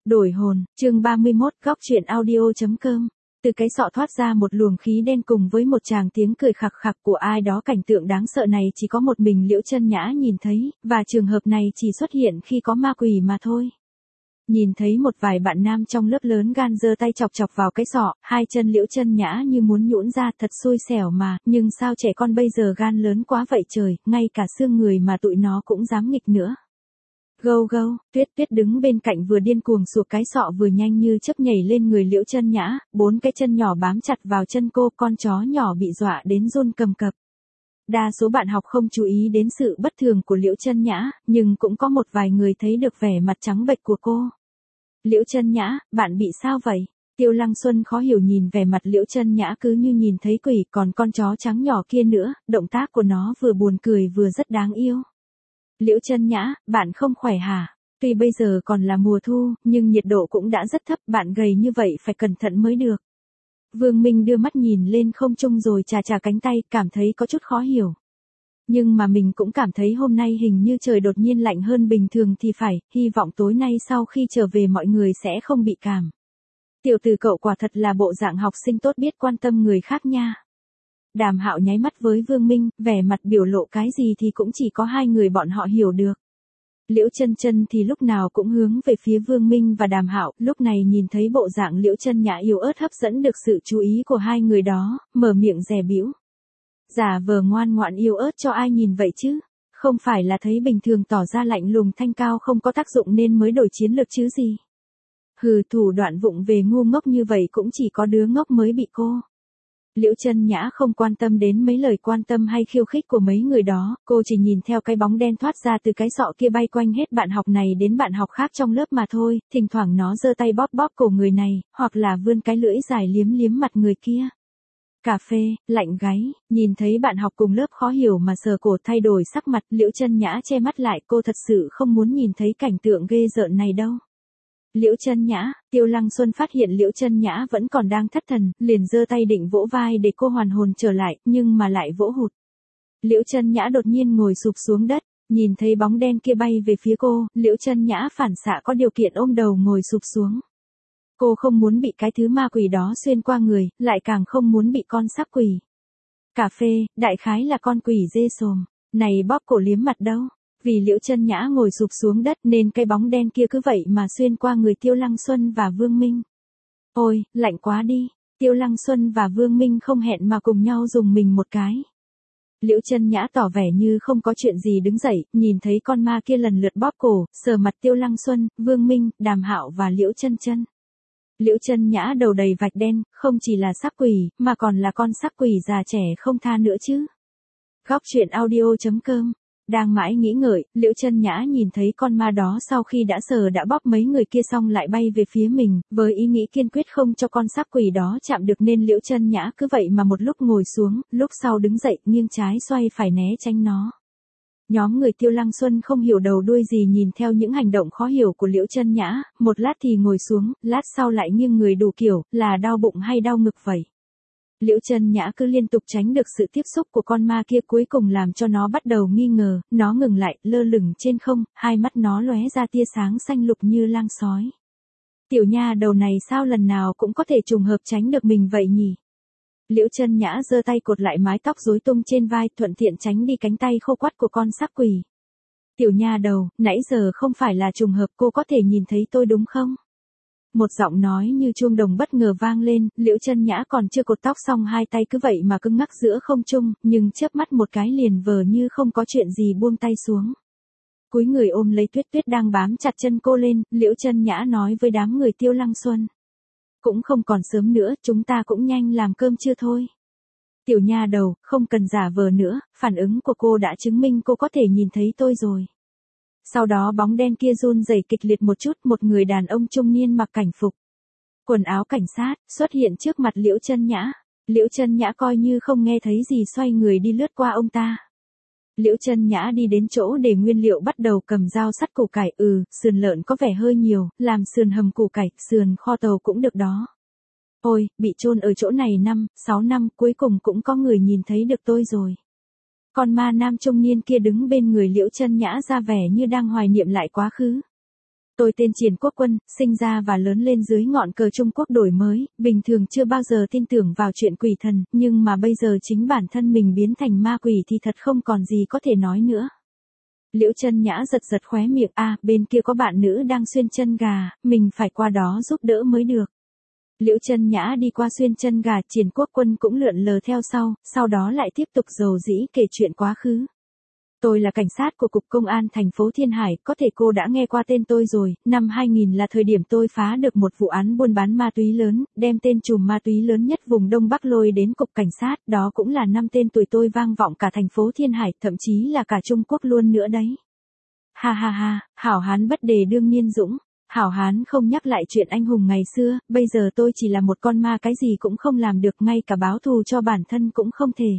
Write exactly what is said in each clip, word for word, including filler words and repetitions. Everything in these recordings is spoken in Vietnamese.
Đổi hồn, chương ba mươi mốt, góc truyện audio.com. Từ cái sọ thoát ra một luồng khí đen cùng với một tràng tiếng cười khặc khặc của ai đó. Cảnh tượng đáng sợ này chỉ có một mình Liễu Chân Nhã nhìn thấy, và trường hợp này chỉ xuất hiện khi có ma quỷ mà thôi. Nhìn thấy một vài bạn nam trong lớp lớn gan giơ tay chọc chọc vào cái sọ, hai chân Liễu Chân Nhã như muốn nhũn ra, thật xui xẻo mà, nhưng sao trẻ con bây giờ gan lớn quá vậy trời, ngay cả xương người mà tụi nó cũng dám nghịch nữa. Gâu gâu, Tuyết Tuyết đứng bên cạnh vừa điên cuồng sủa cái sọ vừa nhanh như chớp nhảy lên người Liễu Chân Nhã, bốn cái chân nhỏ bám chặt vào chân cô, con chó nhỏ bị dọa đến run cầm cập. Đa số bạn học không chú ý đến sự bất thường của Liễu Chân Nhã, nhưng cũng có một vài người thấy được vẻ mặt trắng bệch của cô. Liễu Chân Nhã, bạn bị sao vậy? Tiêu Lăng Xuân khó hiểu nhìn vẻ mặt Liễu Chân Nhã cứ như nhìn thấy quỷ, còn con chó trắng nhỏ kia nữa, động tác của nó vừa buồn cười vừa rất đáng yêu. Liễu Chân Nhã, bạn không khỏe hả? Tuy bây giờ còn là mùa thu, nhưng nhiệt độ cũng đã rất thấp, bạn gầy như vậy phải cẩn thận mới được. Vương Minh đưa mắt nhìn lên không trung rồi chà chà cánh tay, cảm thấy có chút khó hiểu. Nhưng mà mình cũng cảm thấy hôm nay hình như trời đột nhiên lạnh hơn bình thường thì phải, hy vọng tối nay sau khi trở về mọi người sẽ không bị cảm. Tiểu tử cậu quả thật là bộ dạng học sinh tốt biết quan tâm người khác nha. Đàm Hạo nháy mắt với Vương Minh, vẻ mặt biểu lộ cái gì thì cũng chỉ có hai người bọn họ hiểu được. Liễu Chân Chân thì lúc nào cũng hướng về phía Vương Minh và Đàm Hạo, lúc này nhìn thấy bộ dạng Liễu Chân Nhã yếu ớt hấp dẫn được sự chú ý của hai người đó, mở miệng dè bĩu. Giả vờ ngoan ngoãn yếu ớt cho ai nhìn vậy chứ? Không phải là thấy bình thường tỏ ra lạnh lùng thanh cao không có tác dụng nên mới đổi chiến lược chứ gì? Hừ, thủ đoạn vụng về ngu ngốc như vậy cũng chỉ có đứa ngốc mới bị cô. Liễu Chân Nhã không quan tâm đến mấy lời quan tâm hay khiêu khích của mấy người đó, cô chỉ nhìn theo cái bóng đen thoát ra từ cái sọ kia bay quanh hết bạn học này đến bạn học khác trong lớp mà thôi, thỉnh thoảng nó giơ tay bóp bóp cổ người này, hoặc là vươn cái lưỡi dài liếm liếm mặt người kia. Cà phê, lạnh gáy, nhìn thấy bạn học cùng lớp khó hiểu mà sờ cổ thay đổi sắc mặt, Liễu Chân Nhã che mắt lại, cô thật sự không muốn nhìn thấy cảnh tượng ghê rợn này đâu. Liễu Chân Nhã, Tiêu Lăng Xuân phát hiện Liễu Chân Nhã vẫn còn đang thất thần, liền giơ tay định vỗ vai để cô hoàn hồn trở lại, nhưng mà lại vỗ hụt. Liễu Chân Nhã đột nhiên ngồi sụp xuống đất, nhìn thấy bóng đen kia bay về phía cô, Liễu Chân Nhã phản xạ có điều kiện ôm đầu ngồi sụp xuống. Cô không muốn bị cái thứ ma quỷ đó xuyên qua người, lại càng không muốn bị con sắp quỷ. Cà phê, đại khái là con quỷ dê sồm, này bóp cổ liếm mặt đâu. Vì Liễu Chân Nhã ngồi sụp xuống đất nên cái bóng đen kia cứ vậy mà xuyên qua người Tiêu Lăng Xuân và Vương Minh. Ôi, lạnh quá đi. Tiêu Lăng Xuân và Vương Minh không hẹn mà cùng nhau dùng mình một cái. Liễu Chân Nhã tỏ vẻ như không có chuyện gì đứng dậy, nhìn thấy con ma kia lần lượt bóp cổ, sờ mặt Tiêu Lăng Xuân, Vương Minh, Đàm Hạo và Liễu Chân Chân. Liễu Chân Nhã đầu đầy vạch đen, không chỉ là sắc quỷ, mà còn là con sắc quỷ già trẻ không tha nữa chứ. Góc truyện audio.com. Đang mãi nghĩ ngợi, Liễu Chân Nhã nhìn thấy con ma đó sau khi đã sờ đã bóp mấy người kia xong lại bay về phía mình, với ý nghĩ kiên quyết không cho con sắc quỷ đó chạm được nên Liễu Chân Nhã cứ vậy mà một lúc ngồi xuống, lúc sau đứng dậy, nghiêng trái xoay phải né tránh nó. Nhóm người Tiêu Lăng Xuân không hiểu đầu đuôi gì nhìn theo những hành động khó hiểu của Liễu Chân Nhã, một lát thì ngồi xuống, lát sau lại nghiêng người đủ kiểu, là đau bụng hay đau ngực vậy. Liễu Chân Nhã cứ liên tục tránh được sự tiếp xúc của con ma kia cuối cùng làm cho nó bắt đầu nghi ngờ, nó ngừng lại, lơ lửng trên không, hai mắt nó lóe ra tia sáng xanh lục như lang sói. Tiểu nha đầu này sao lần nào cũng có thể trùng hợp tránh được mình vậy nhỉ? Liễu Chân Nhã giơ tay cột lại mái tóc rối tung trên vai, thuận tiện tránh đi cánh tay khô quắt của con sắc quỷ. Tiểu nha đầu, nãy giờ không phải là trùng hợp, cô có thể nhìn thấy tôi đúng không? Một giọng nói như chuông đồng bất ngờ vang lên, Liễu Chân Nhã còn chưa cột tóc xong hai tay cứ vậy mà cứng ngắc giữa không trung, nhưng chớp mắt một cái liền vờ như không có chuyện gì buông tay xuống. Cúi người ôm lấy Tuyết Tuyết đang bám chặt chân cô lên, Liễu Chân Nhã nói với đám người Tiêu Lăng Xuân. Cũng không còn sớm nữa, chúng ta cũng nhanh làm cơm trưa thôi. Tiểu nha đầu, không cần giả vờ nữa, phản ứng của cô đã chứng minh cô có thể nhìn thấy tôi rồi. Sau đó bóng đen kia run rẩy kịch liệt một chút, một người đàn ông trung niên mặc cảnh phục, quần áo cảnh sát, xuất hiện trước mặt Liễu Chân Nhã. Liễu Chân Nhã coi như không nghe thấy gì xoay người đi lướt qua ông ta. Liễu Chân Nhã đi đến chỗ để nguyên liệu bắt đầu cầm dao sắt củ cải, ừ, sườn lợn có vẻ hơi nhiều, làm sườn hầm củ cải, sườn kho tàu cũng được đó. Ôi, bị chôn ở chỗ này năm, sáu năm, cuối cùng cũng có người nhìn thấy được tôi rồi. Con ma nam trung niên kia đứng bên người Liễu Chân Nhã ra vẻ như đang hoài niệm lại quá khứ. Tôi tên Triển Quốc Quân, sinh ra và lớn lên dưới ngọn cờ Trung Quốc đổi mới, bình thường chưa bao giờ tin tưởng vào chuyện quỷ thần, nhưng mà bây giờ chính bản thân mình biến thành ma quỷ thì thật không còn gì có thể nói nữa. Liễu Chân Nhã giật giật khóe miệng, à, bên kia có bạn nữ đang xuyên chân gà, mình phải qua đó giúp đỡ mới được. Liễu Chân Nhã đi qua xuyên chân gà, Triển Quốc Quân cũng lượn lờ theo sau, sau đó lại tiếp tục rầu rĩ kể chuyện quá khứ. Tôi là cảnh sát của Cục Công an thành phố Thiên Hải, có thể cô đã nghe qua tên tôi rồi, năm hai nghìn là thời điểm tôi phá được một vụ án buôn bán ma túy lớn, đem tên trùm ma túy lớn nhất vùng Đông Bắc lôi đến Cục Cảnh sát, đó cũng là năm tên tuổi tôi vang vọng cả thành phố Thiên Hải, thậm chí là cả Trung Quốc luôn nữa đấy. Ha ha ha, hảo hán bất đề đương nhiên dũng. Hảo hán không nhắc lại chuyện anh hùng ngày xưa, bây giờ tôi chỉ là một con ma cái gì cũng không làm được, ngay cả báo thù cho bản thân cũng không thể.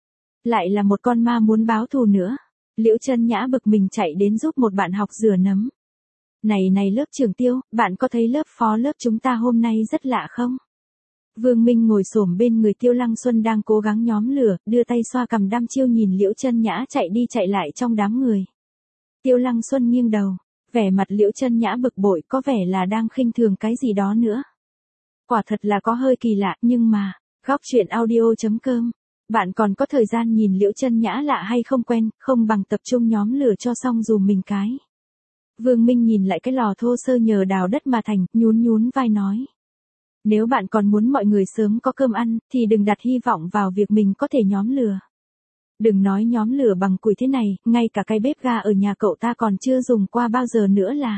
Lại là một con ma muốn báo thù nữa. Liễu Chân Nhã bực mình chạy đến giúp một bạn học rửa nấm. Này này lớp trưởng Tiêu, bạn có thấy lớp phó lớp chúng ta hôm nay rất lạ không? Vương Minh ngồi xổm bên người Tiêu Lăng Xuân đang cố gắng nhóm lửa, đưa tay xoa cằm đăm chiêu nhìn Liễu Chân Nhã chạy đi chạy lại trong đám người. Tiêu Lăng Xuân nghiêng đầu, vẻ mặt Liễu Chân Nhã bực bội, có vẻ là đang khinh thường cái gì đó nữa. Quả thật là có hơi kỳ lạ, nhưng mà, góc truyện audio chấm com, bạn còn có thời gian nhìn Liễu Chân Nhã lạ hay không quen, không bằng tập trung nhóm lửa cho xong dùm mình cái. Vương Minh nhìn lại cái lò thô sơ nhờ đào đất mà thành, nhún nhún vai nói. Nếu bạn còn muốn mọi người sớm có cơm ăn, thì đừng đặt hy vọng vào việc mình có thể nhóm lửa. Đừng nói nhóm lửa bằng củi thế này, ngay cả cái bếp ga ở nhà cậu ta còn chưa dùng qua bao giờ nữa là.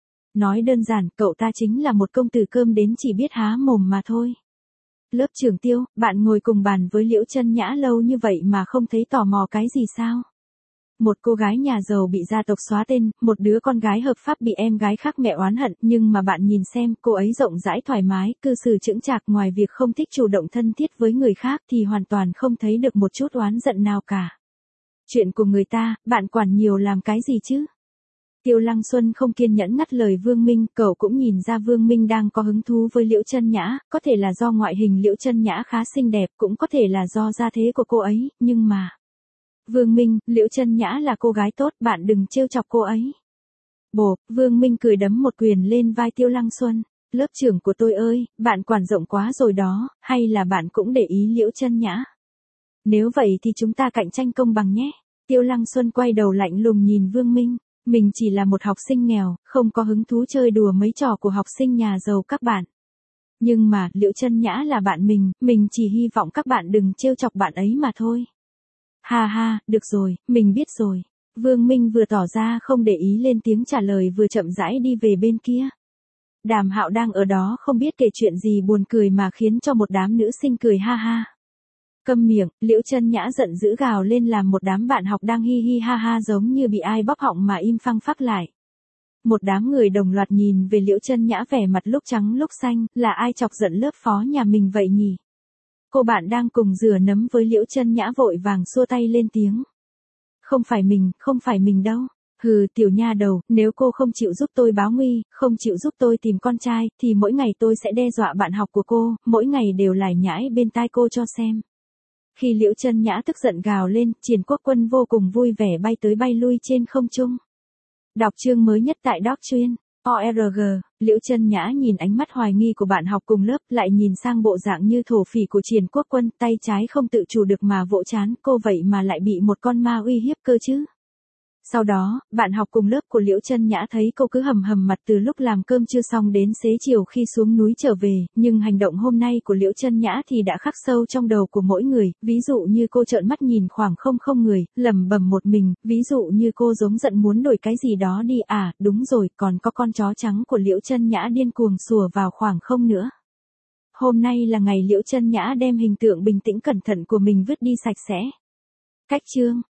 Nói đơn giản, cậu ta chính là một công tử cơm đến chỉ biết há mồm mà thôi. Lớp trưởng Tiêu, bạn ngồi cùng bàn với Liễu Chân Nhã lâu như vậy mà không thấy tò mò cái gì sao? Một cô gái nhà giàu bị gia tộc xóa tên, một đứa con gái hợp pháp bị em gái khác mẹ oán hận, nhưng mà bạn nhìn xem, cô ấy rộng rãi thoải mái, cư xử chững chạc, ngoài việc không thích chủ động thân thiết với người khác thì hoàn toàn không thấy được một chút oán giận nào cả. Chuyện của người ta, bạn quản nhiều làm cái gì chứ? Tiêu Lăng Xuân không kiên nhẫn ngắt lời Vương Minh, cậu cũng nhìn ra Vương Minh đang có hứng thú với Liễu Chân Nhã, có thể là do ngoại hình Liễu Chân Nhã khá xinh đẹp, cũng có thể là do gia thế của cô ấy, nhưng mà... Vương Minh, Liễu Chân Nhã là cô gái tốt, bạn đừng trêu chọc cô ấy. Bộp, Vương Minh cười đấm một quyền lên vai Tiêu Lăng Xuân. Lớp trưởng của tôi ơi, bạn quản rộng quá rồi đó, hay là bạn cũng để ý Liễu Chân Nhã? Nếu vậy thì chúng ta cạnh tranh công bằng nhé. Tiêu Lăng Xuân quay đầu lạnh lùng nhìn Vương Minh. Mình chỉ là một học sinh nghèo, không có hứng thú chơi đùa mấy trò của học sinh nhà giàu các bạn. Nhưng mà, Liễu Chân Nhã là bạn mình, mình chỉ hy vọng các bạn đừng trêu chọc bạn ấy mà thôi. Ha ha, được rồi, mình biết rồi. Vương Minh vừa tỏ ra không để ý lên tiếng trả lời vừa chậm rãi đi về bên kia. Đàm Hạo đang ở đó không biết kể chuyện gì buồn cười mà khiến cho một đám nữ sinh cười ha ha. Câm miệng, Liễu Chân Nhã giận dữ gào lên làm một đám bạn học đang hi hi ha ha giống như bị ai bóp họng mà im phăng phắc lại. Một đám người đồng loạt nhìn về Liễu Chân Nhã vẻ mặt lúc trắng lúc xanh, là ai chọc giận lớp phó nhà mình vậy nhỉ? Cô bạn đang cùng rửa nấm với Liễu Chân Nhã vội vàng xua tay lên tiếng. Không phải mình, không phải mình đâu. Hừ, tiểu nha đầu, nếu cô không chịu giúp tôi báo nguy, không chịu giúp tôi tìm con trai, thì mỗi ngày tôi sẽ đe dọa bạn học của cô, mỗi ngày đều lải nhải bên tai cô cho xem. Khi Liễu Chân Nhã tức giận gào lên, Triển Quốc Quân vô cùng vui vẻ bay tới bay lui trên không trung. Đọc chương mới nhất tại Doc Chuyên. o rờ giê, Liễu Chân Nhã nhìn ánh mắt hoài nghi của bạn học cùng lớp, lại nhìn sang bộ dạng như thổ phỉ của Triển Quốc Quân, tay trái không tự chủ được mà vỗ trán, cô vậy mà lại bị một con ma uy hiếp cơ chứ. Sau đó, bạn học cùng lớp của Liễu Chân Nhã thấy cô cứ hầm hầm mặt từ lúc làm cơm chưa xong đến xế chiều khi xuống núi trở về, nhưng hành động hôm nay của Liễu Chân Nhã thì đã khắc sâu trong đầu của mỗi người, ví dụ như cô trợn mắt nhìn khoảng không không người, lẩm bẩm một mình, ví dụ như cô giống giận muốn đổi cái gì đó đi, à, đúng rồi, còn có con chó trắng của Liễu Chân Nhã điên cuồng sủa vào khoảng không nữa. Hôm nay là ngày Liễu Chân Nhã đem hình tượng bình tĩnh cẩn thận của mình vứt đi sạch sẽ. Cách chương